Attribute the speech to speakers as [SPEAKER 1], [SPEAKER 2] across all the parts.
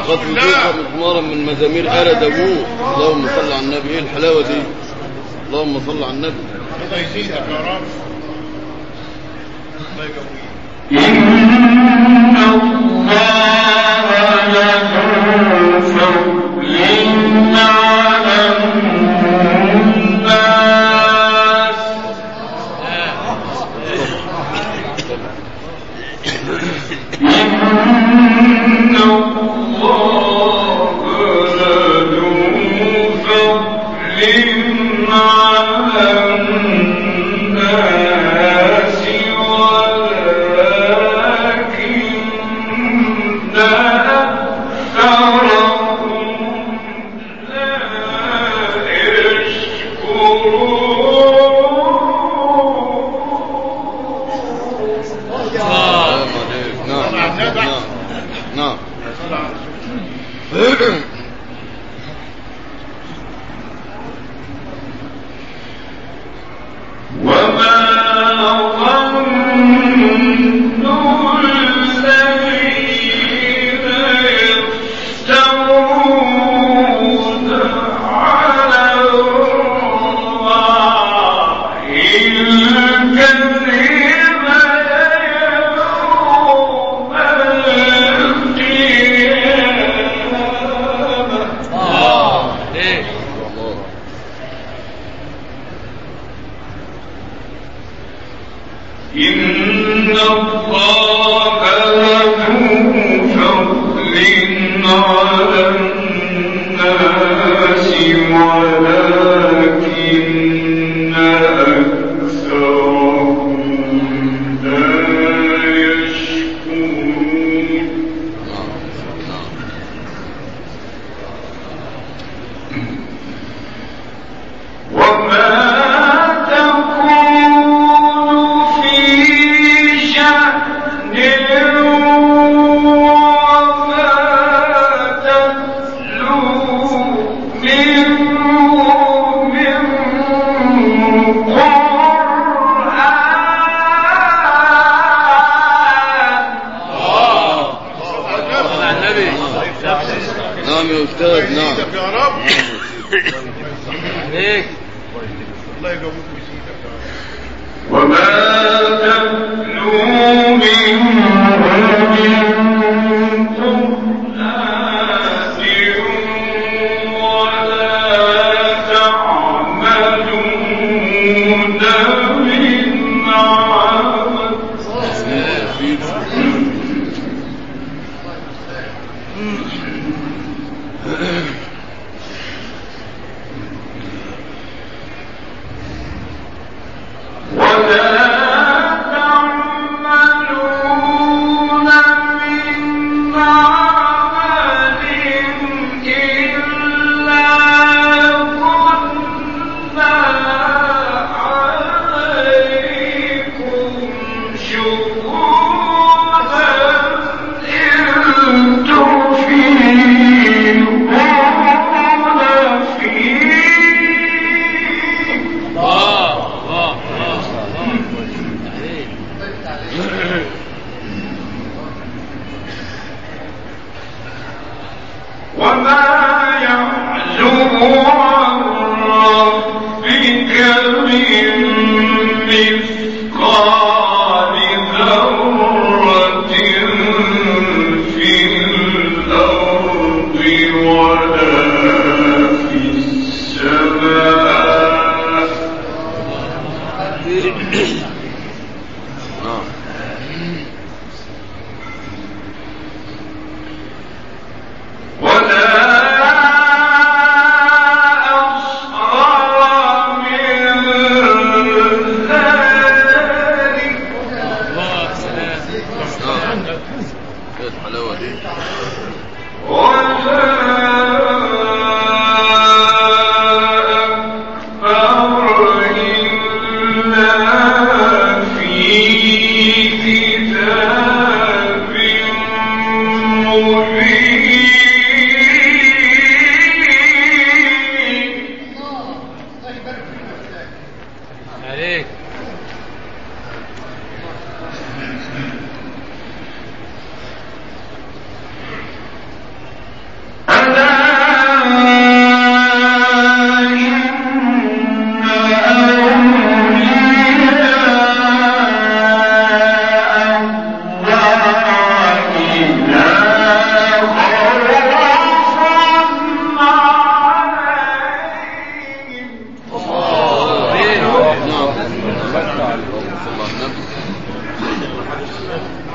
[SPEAKER 1] قتل جثة مخمارا من مزامير آل داوود. اللهم صل على النبي. ايه الحلاوة دي؟ اللهم صل على النبي.
[SPEAKER 2] الله يزيدك يا رب. الله يقويك.
[SPEAKER 3] إن الله لذو فضل على الناس. إن الله لذو فضل على الناس ولكن أكثرهم لا يشكرون.
[SPEAKER 1] نعم.
[SPEAKER 3] وما ظن الذين يفترون على الله الكذب يوم إن الله لذو فضل على الناس ولكن أكثرهم لا يشكرون. وما
[SPEAKER 1] نعم يا أستاذ. نعم
[SPEAKER 2] يا رب. عليك. الله يقويك ويزيدك يا رب.
[SPEAKER 3] وما تتلو منه من قرآن ولا تعملون من عمل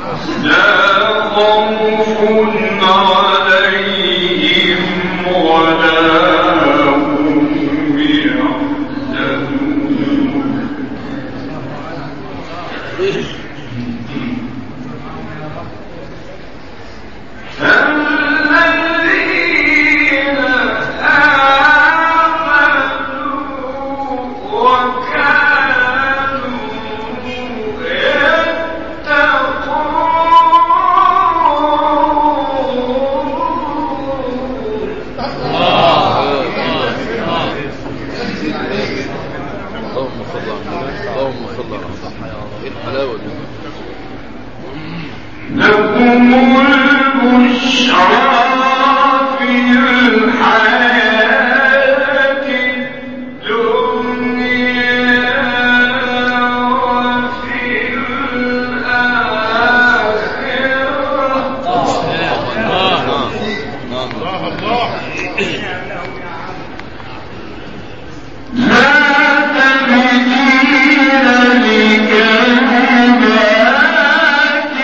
[SPEAKER 3] لا خوف عليهم ولا هم يحزنون الذين آمنوا وكانوا
[SPEAKER 1] اللهم صل على محمد. ايه الحلاوه دي؟
[SPEAKER 3] لكم البشرى في الحياة الدنيا وفي الآخرة. لا تبديل لكلمات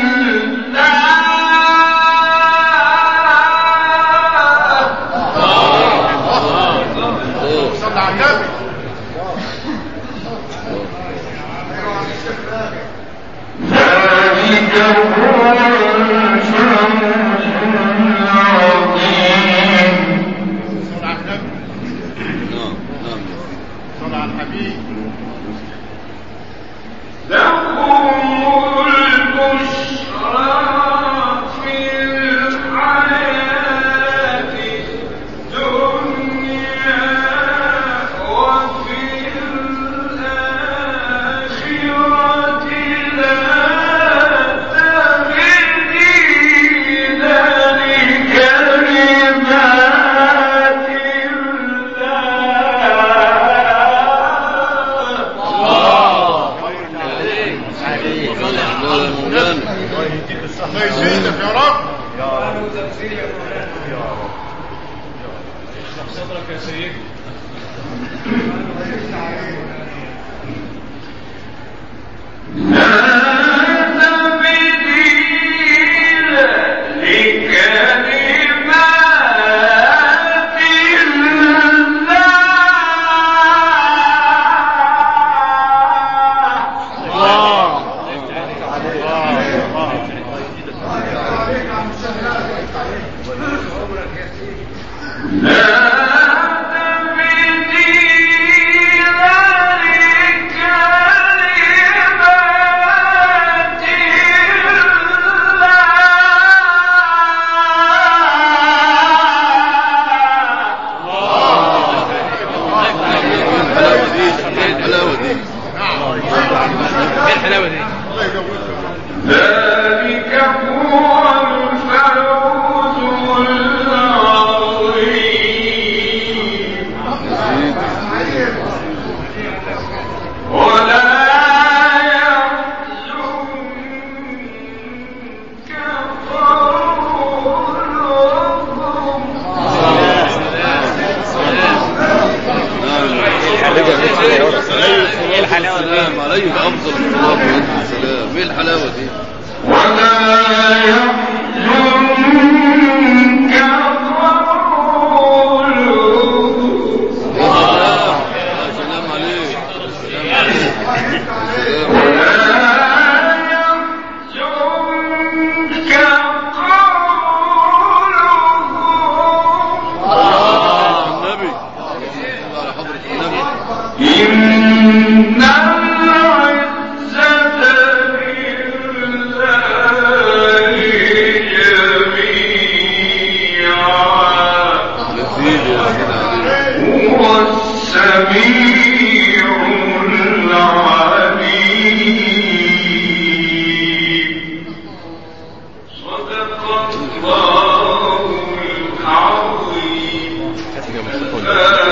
[SPEAKER 3] الله.
[SPEAKER 2] صلى على النبي.
[SPEAKER 3] ذلك هو الفوز العظيم.
[SPEAKER 2] صلى على النبي.
[SPEAKER 1] نعم نعم.
[SPEAKER 2] صلى على الحبيب.
[SPEAKER 3] لهم البشرى في الحياة الدنيا وفي الآخرة. لا تبديل لكلمات
[SPEAKER 2] الله يزيدك يا رب.
[SPEAKER 4] صدرك يا سيدي.
[SPEAKER 3] لا تبديل لكلمات ذلك هو الفوز العظيم. ولا يحزنك قولهم.
[SPEAKER 1] السلام عليك افضل الصلاه والسلام. ايه الحلاوه دي؟
[SPEAKER 3] ولا يحزنك قولهم.
[SPEAKER 1] سلام عليك. سلام عليك.
[SPEAKER 3] ولا يحزنك قولهم.
[SPEAKER 1] النبي على حضرة النبي.
[SPEAKER 3] إن العزة لله جميعا. هو السميع العليم. صدق الله العظيم.